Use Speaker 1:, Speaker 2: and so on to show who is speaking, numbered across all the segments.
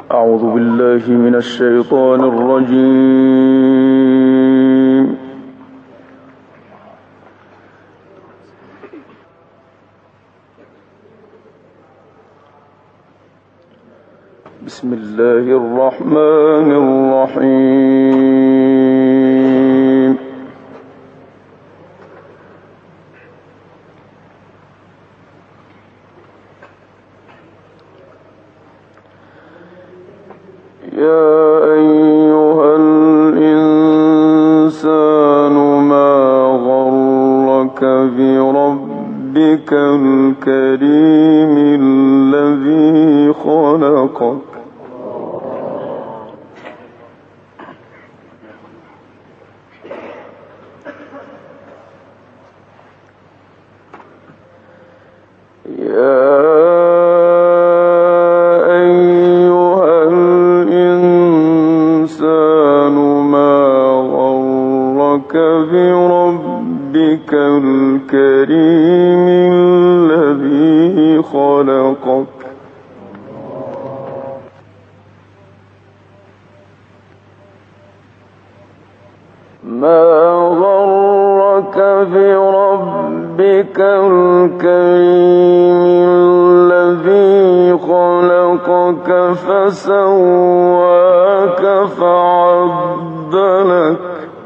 Speaker 1: أعوذ بالله من الشيطان الرجيم. بسم الله الرحمن الرحيم. يا أيها الإنسان ما غرك بربك الكريم الذي خلقك بربك الكريم الذي خلقك ما غرك بربك الكريم الذي خلقك فسواك فعدلك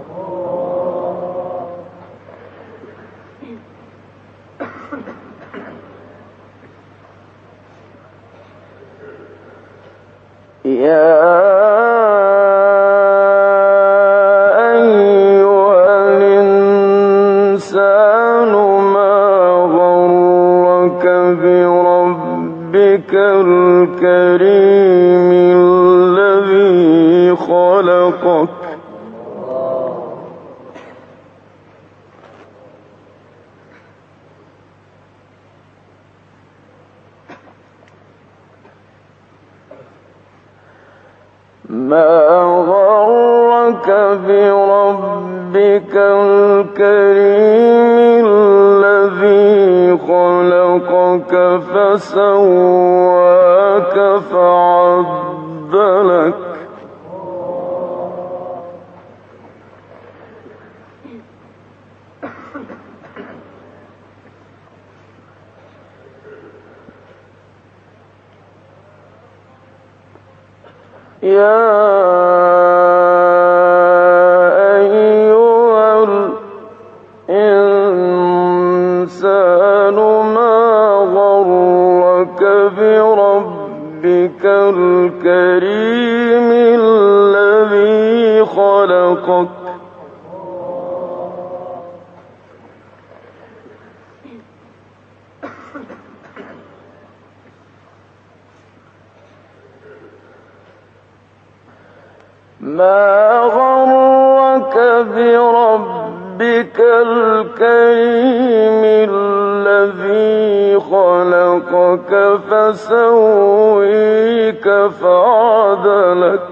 Speaker 1: يا أيها الإنسان ما غرك بربك الكريم الذي خلقك ما غرك بربك الكريم الذي خلقك فسواك فعدلك يا أيها الإنسان ما غرك بربك الكريم الذي خلقك ما غرك بربك الكريم الذي خلقك فسويك فعدلك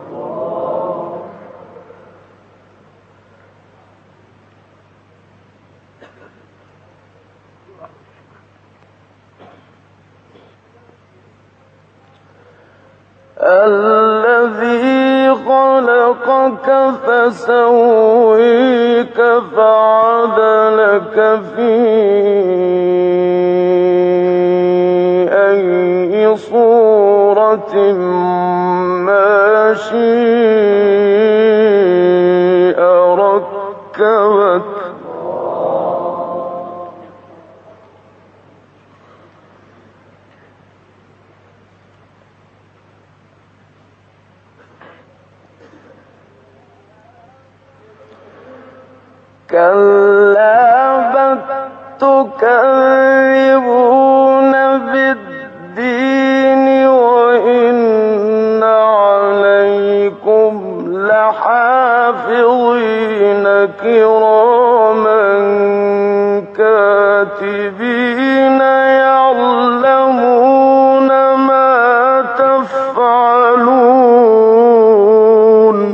Speaker 1: الذي خلقك فسويك فعدلك في أي صورة ما شاء ركبك كلا بل تكذبون بالدين وإن عليكم لحافظين كراما كاتبين يعلمون ما تفعلون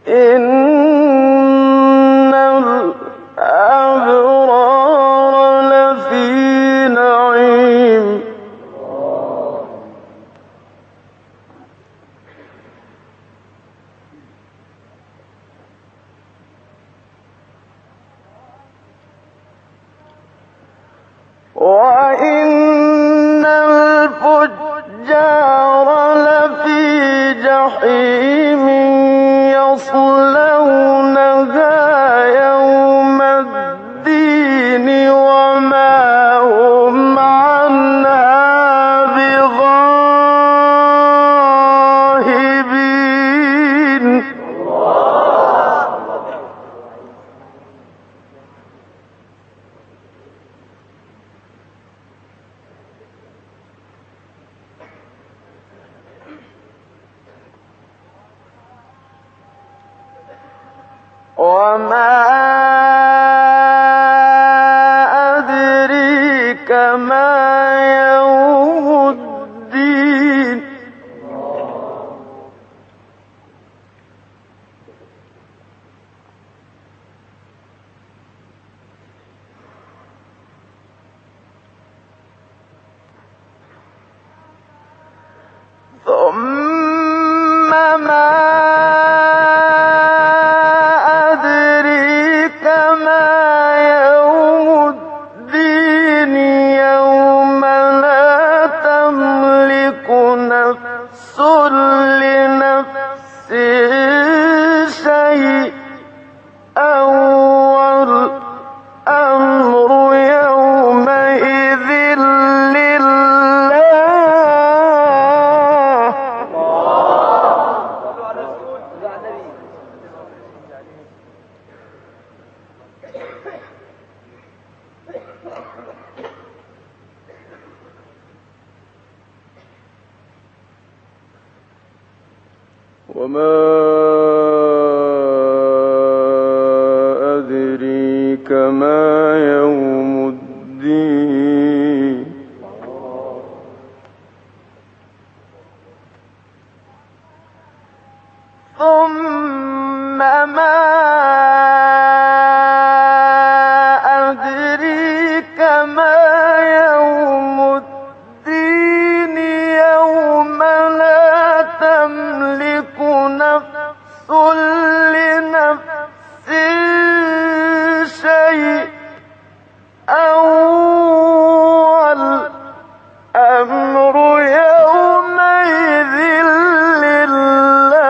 Speaker 1: إن الأبرار لفي نعيم وإن الفجار لفي جحيم يصلونها يوم الدين وما هم عنها بغائبين وما أدريك ما يوم الدين ثم ما أدريك ما يوم الدين يوم لا تملك نفس لنفس شيئا والأمر يومئذ لله وما أدريك ما يوم الدين ثم ما أدريك ما يوم الدين يوم لا تملك نفس لنفس شيئا والأمر يومئذ لله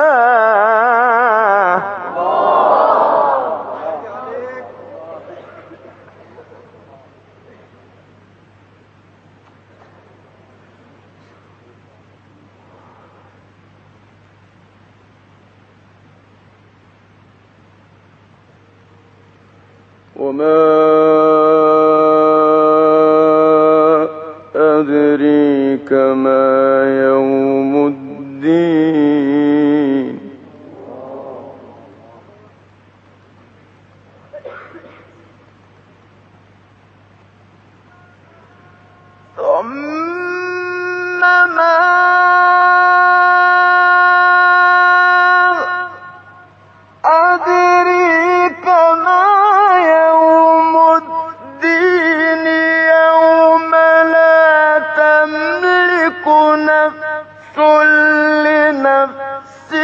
Speaker 1: وما أدريك ما يوم الدين ثم ما أدريك ما يوم الدين يوم لا تملك نفس لنفس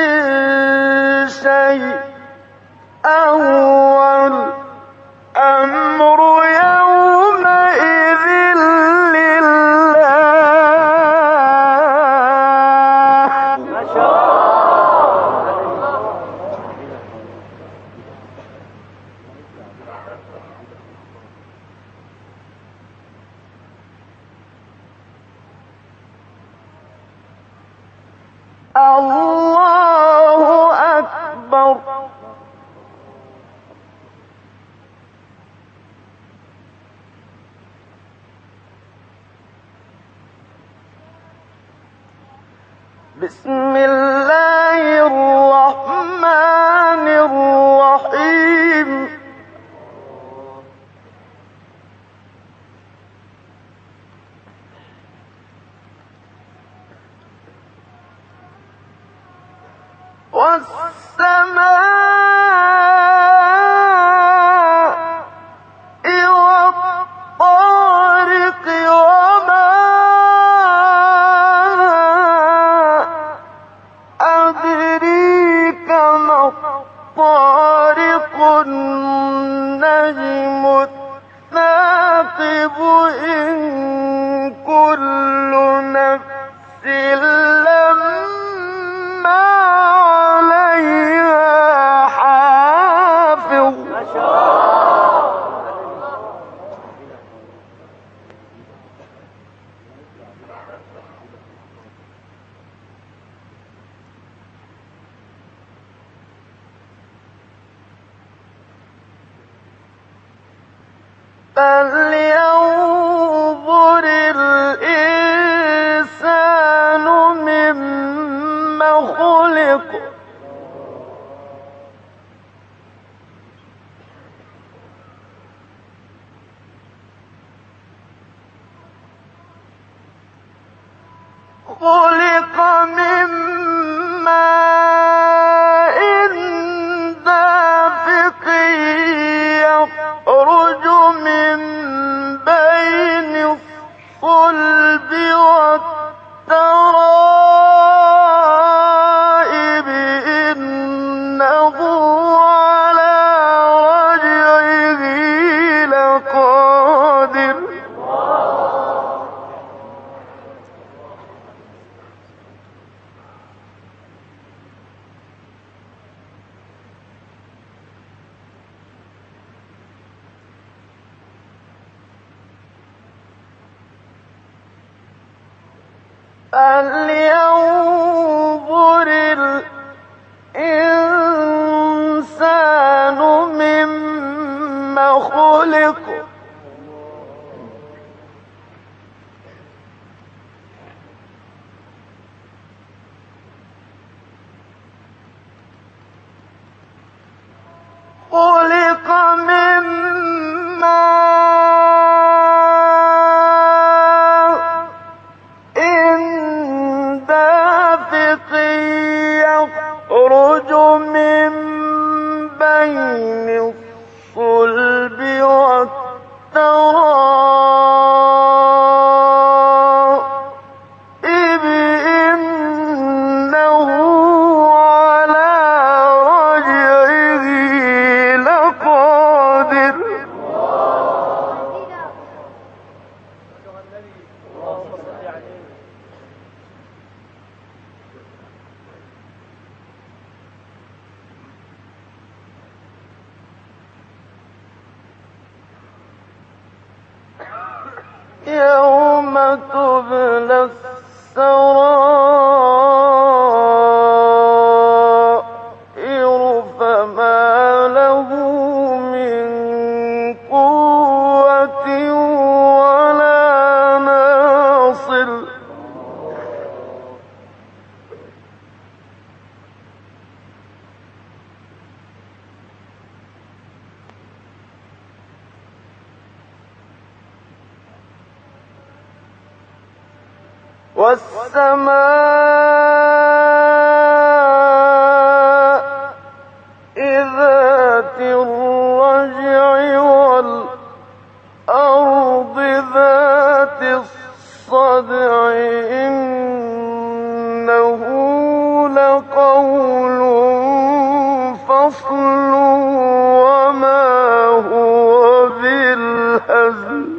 Speaker 1: شيئا والأمر يومئذ لله ما شاء الله أكبر بسم الله الرحمن الرحيم والسماء فلينظر الإنسان مما خلق خلق من ماء دافق يخرج من بين الصلب والترائب إنه على رجعه لقادر فلينظر الإنسان مما خلق خلق من ماء دافق يخرج من بين الصلب والترائب إنه على رجعه لقادر يوم تبلى السرائر فما له من قوة ولا ناصر والسماء ذات الرجع والأرض ذات الصدع إنه لقول فصل وما هو بالهزل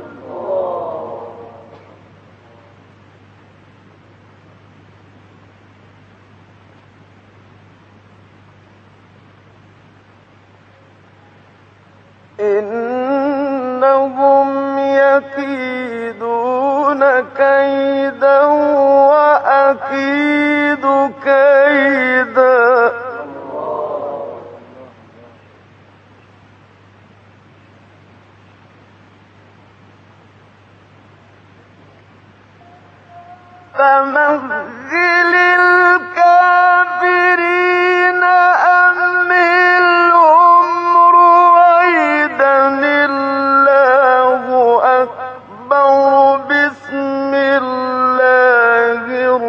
Speaker 1: إنهم يكيدون كيدا وأكيد كيدا فمهل الكافرين أمهلهم رويدا الله أكبر بسم الله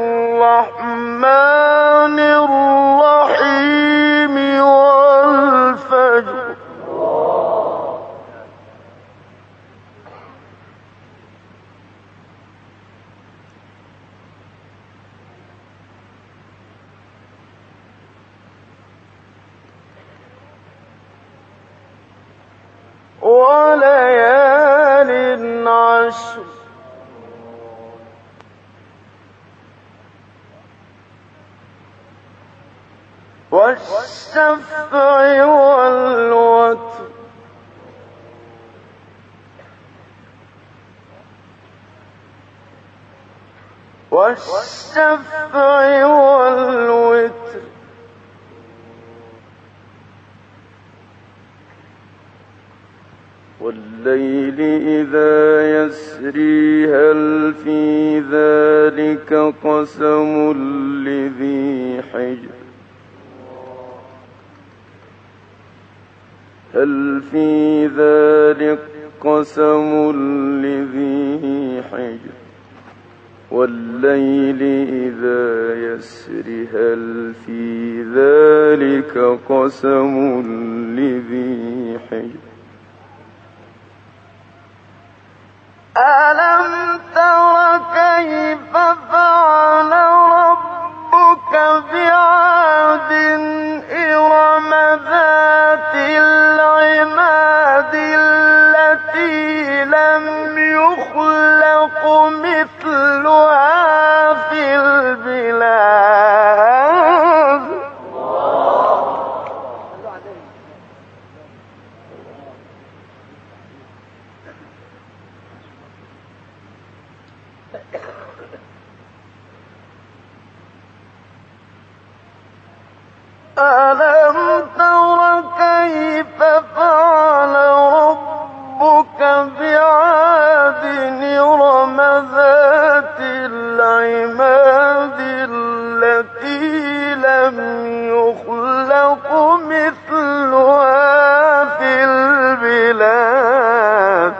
Speaker 1: الرحمن الرحيم والفجر وليال عشر والشفع والوتر والشفع والوتر والليل والليل إذا يسري هل في ذلك قسم لذي حجر هل في ذلك قسم لذي حجر والليل إذا يسر هل في ذلك قسم لذي حجر ألم تر كيف فعل ربك بعاد إرم ذات العماد التي لم يخلق مثلها في البلاد ألم تر كيف فعل ربك بعاد إرم ذات العماد التي لم يخلق مثلها في البلاد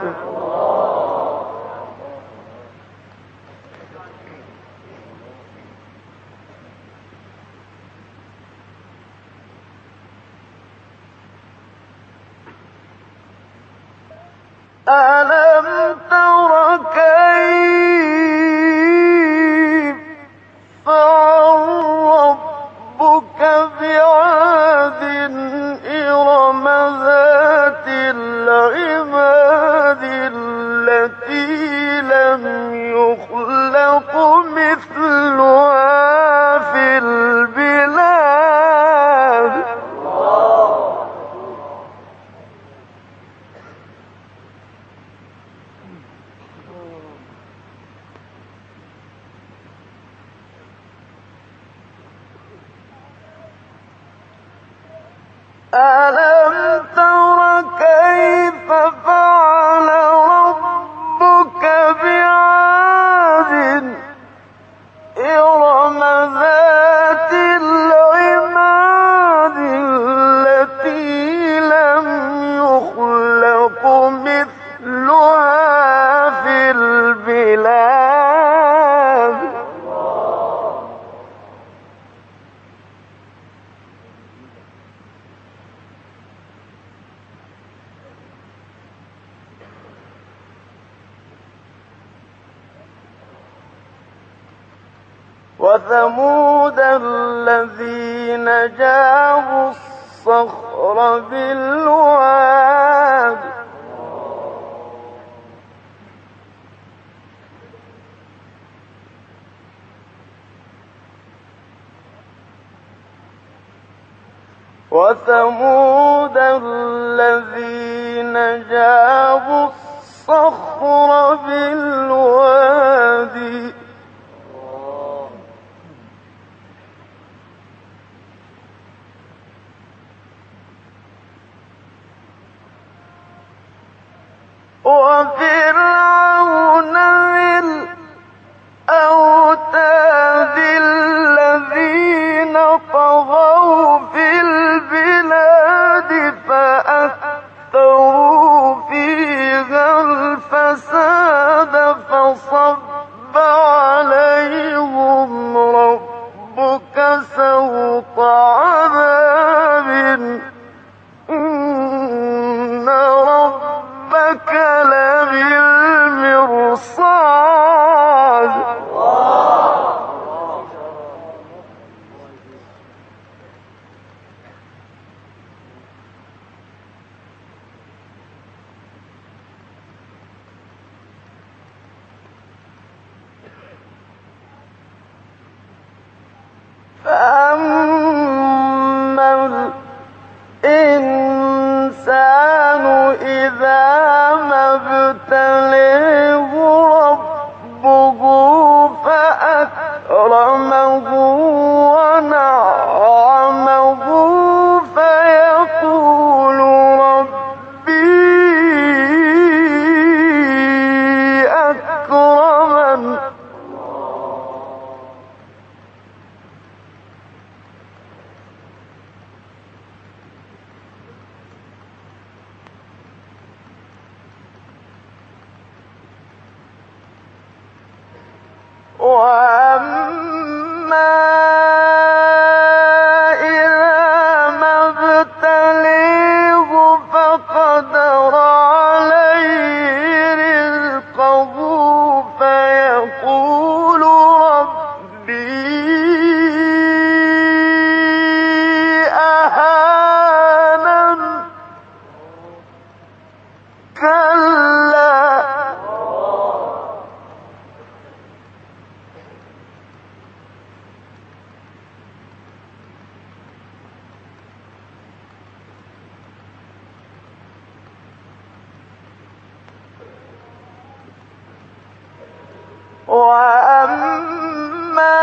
Speaker 1: ألم تر كيف فعل ربك بعاد إرم ذات العماد التي لم يخلق مثلها في البلاد ألم تر كيف فعل ربك بعاد إرم ذات العماد التي لم يخلق مثلها في البلاد وثمود الذين جابوا الصخر بالواد وثمود الذين جابوا الصخر بالواد وفرعون ذي الأوتاد الذين طغوا في البلاد فأكثروا فيها الفساد فصب عليهم ربك سوط عذاب إن ربك لبالمرصاد فأما الإنسان إذا ما ابتليه ربه فأكرمه ونعمه فيقول ربي وأما إذا ما ابتليه فقدر عليه رزقه فيقول ربي أهانن كلا وأما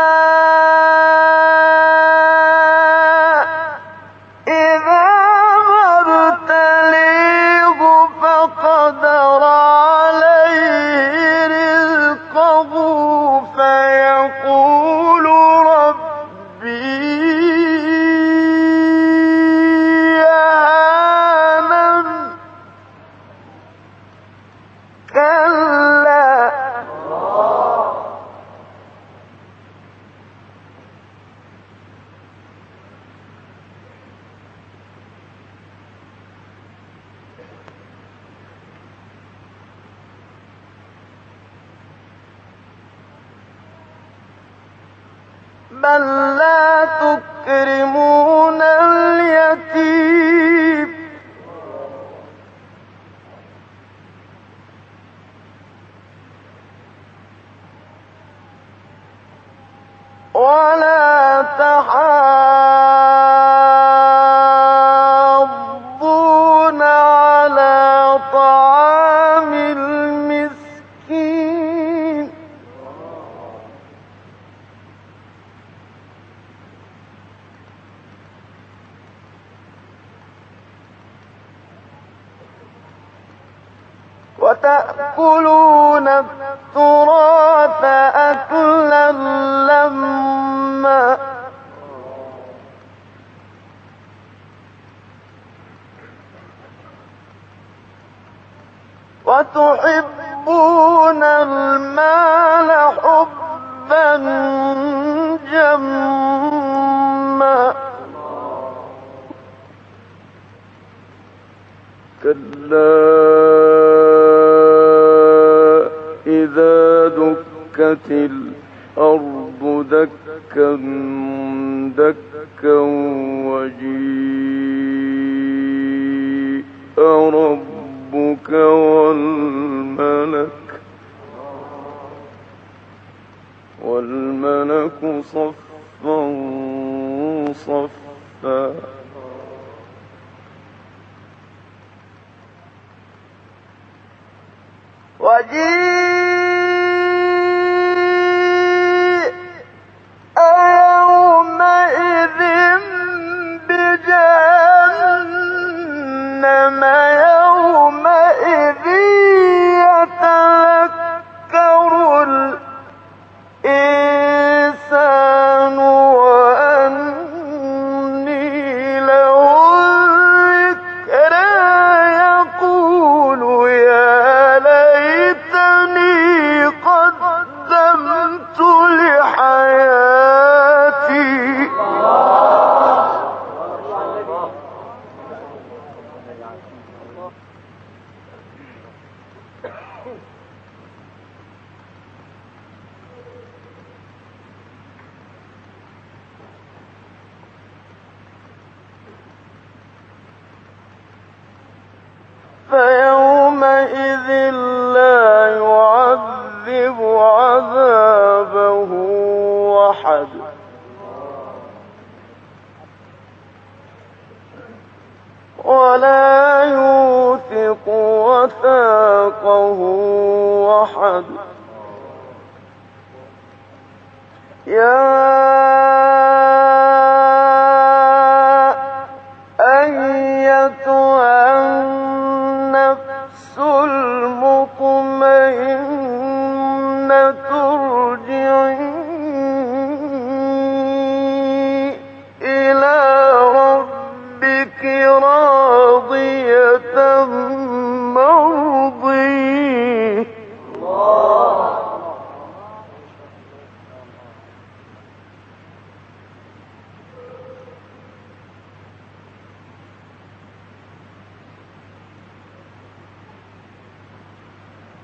Speaker 1: إذا ما ابتليه فقدر عليه رزقه فيقول ربي أهانن كلا بل لا تكرمون اليتيم ولا تحاضون على طعام المسكين وتأكلون التراث أكلا لما وتحبون المال حبا جما كلا إذا دكت الأرض دكا دكا وجيء ربك والملك صفا صفا وجيء يومئذ بجهنم يومئذ يتذكر الإنسان وأني له الذكرى يقول يا ليتني قدمت لحياتي فيومئذ لا يعذب عذابه أحد ولا يوثق وثاقه أحد يا أيتها النفس المطمئنة ارجعي إلى ربك راضية مرضية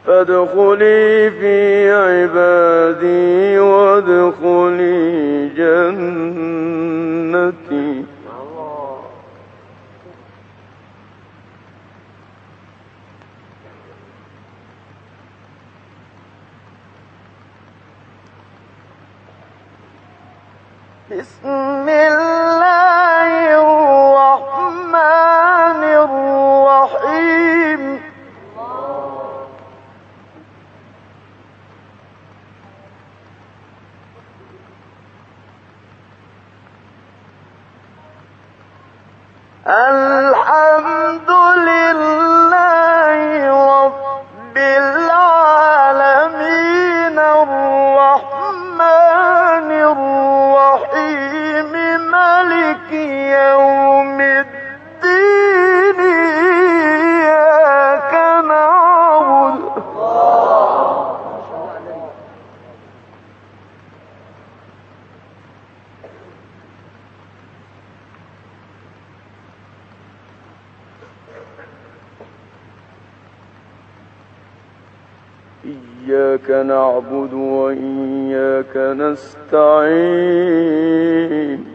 Speaker 1: فادخلي في عبادي وادخلي جنتي. بسم الله الرحمن الرحيم. الحمد لله رب العالمين الرحمن الرحيم مالك يوم الدين إياك نعبد إياك نعبد وإياك نستعين.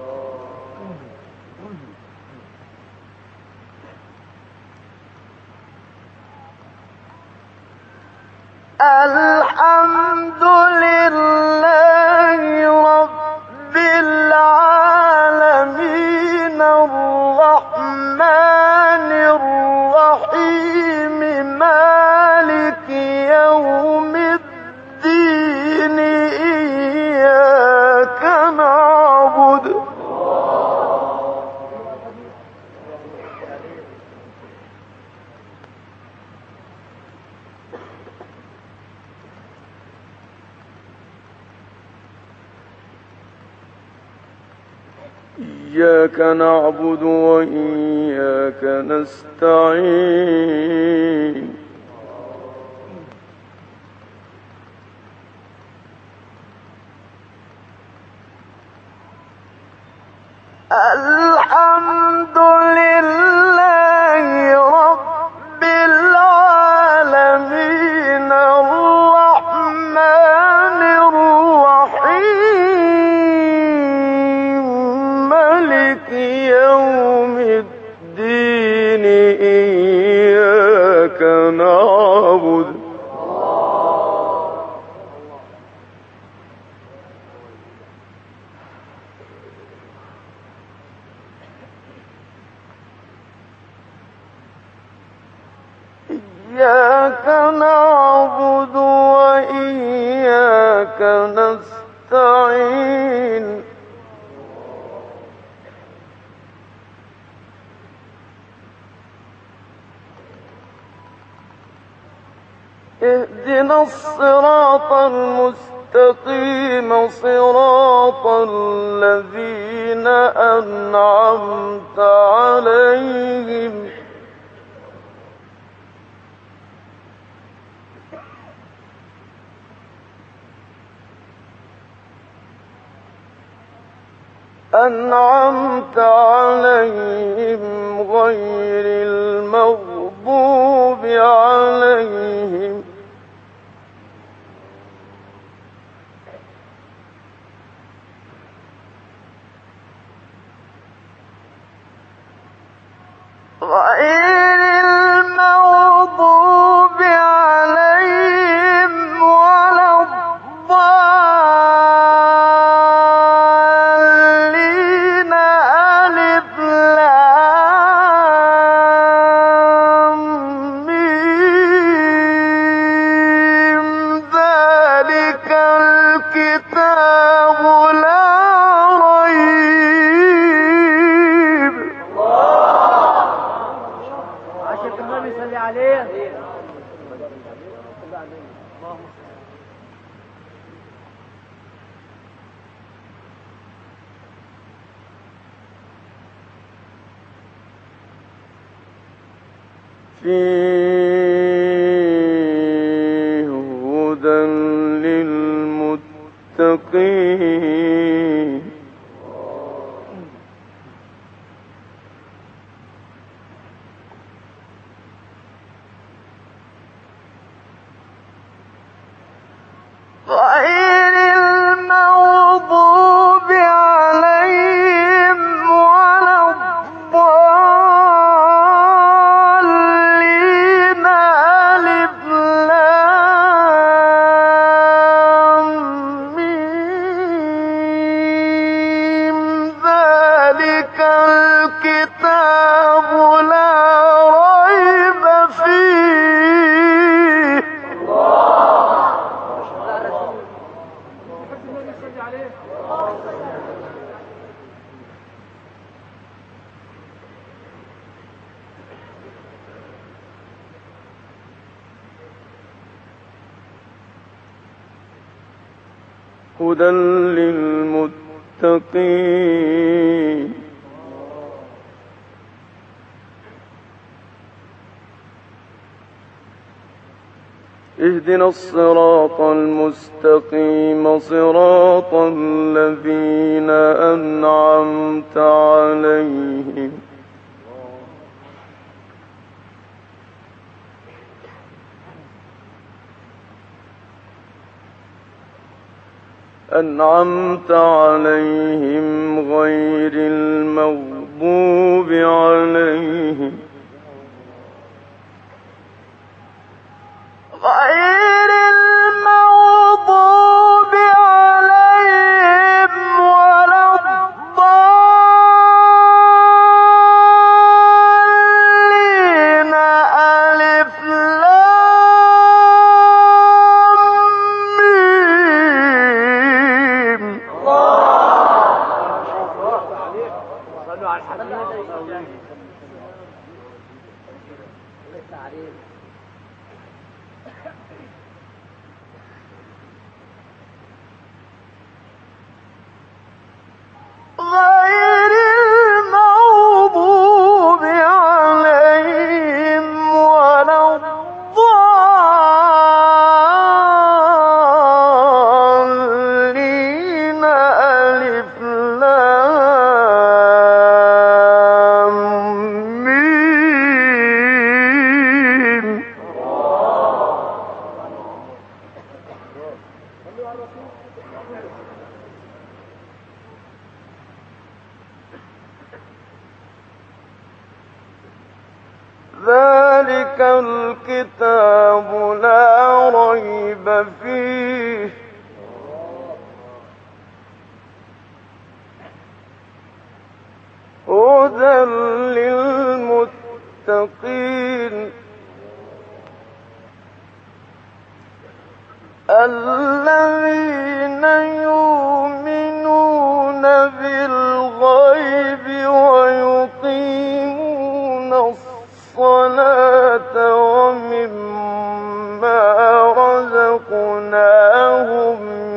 Speaker 1: الحمد لله رب العالمين الرحمن الرحيم مالك يوم الدين إياك نعبد إياك نعبد وإياك نستعين. الحمد لله رب العالمين الرحمن الرحيم مالك يوم الدين إياك نعبد إياك نعبد وإياك نستعين. اهدنا الصراط المستقيم صراط الذين أنعمت عليهم غير المغضوب عليهم ولا الضالين. ألف لام ميم ذلك الكتاب لا ريب.
Speaker 2: عشان النبي صلي عليه.
Speaker 1: فيه هدى للمتقين. الكتاب لا ريب فيه هدى للمتقين اهدنا الصراط المستقيم صراط الذين أنعمت عليهم غير المغضوب عليهم ولا الضالين ألف لام ميم
Speaker 2: صلوا على الحبيب
Speaker 1: غير المغضوب عليهم ولا الضالين ألف لام ميم ذلك الكتاب لا ريب فيه هدى للمتقين الذين يؤمنون بالغيب ويقيمون الصلاة ومما رزقناهم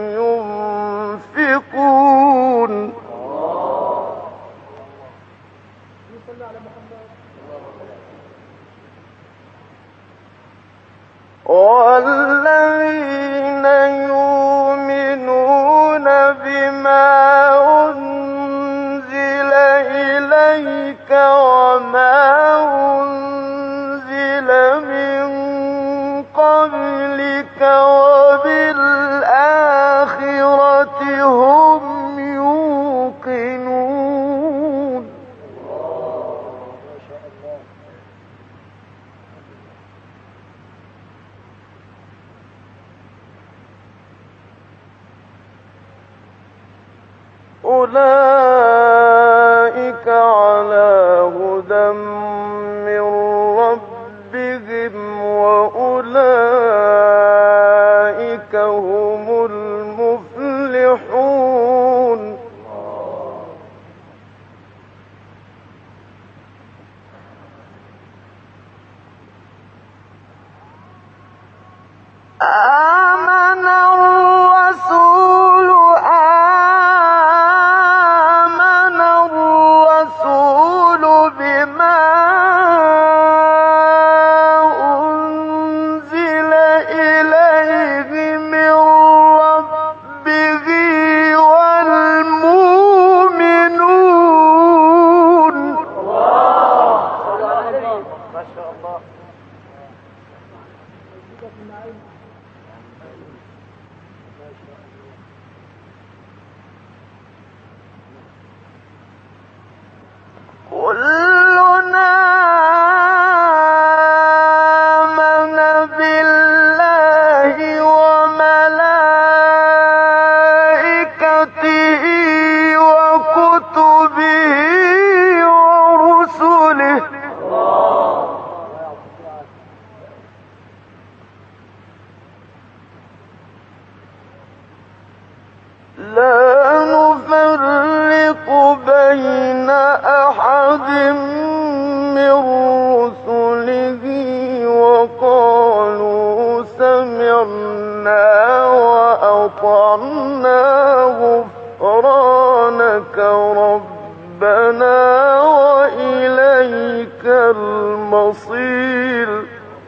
Speaker 1: ينفقون والذين يؤمنون بما أنزل إليك وما أنزل من قبلك وبالآخرة هم يوقنون أولئك على هدى من ربهم وأولئك هم المفلحون آمن الرسول بين أحد من رسله وقالوا سمعنا وأطعنا غفرانك ربنا وإليك المصير.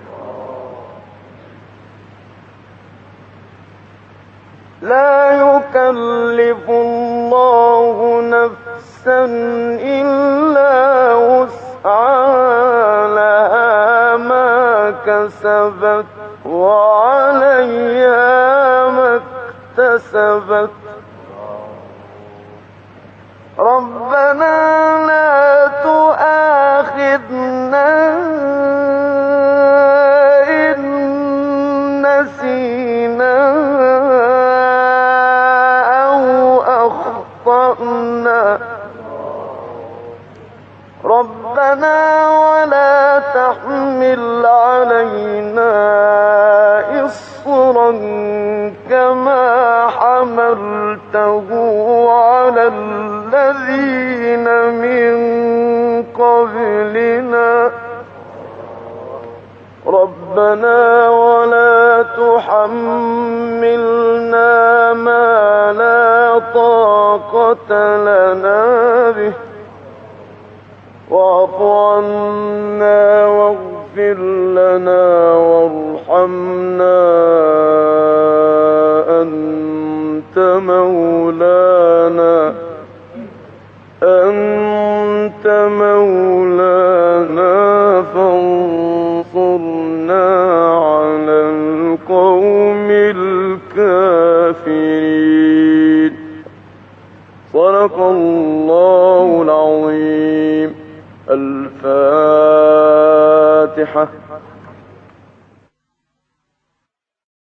Speaker 1: لا يكلف الله نفسا إلا وسعها لها ما كسبت وعليها ما اكتسبت. ربنا لا تؤاخذنا إن نسينا أو أخطأنا. ربنا ولا تحمل علينا إصرا كما حملته على الذين من قبلنا. ربنا ولا تحملنا ما لا طاقة لنا به واعف عنا واغفر لنا وارحمنا أنت مولانا فانصرنا على القوم الكافرين. صدق الله العظيم. الفاتحة.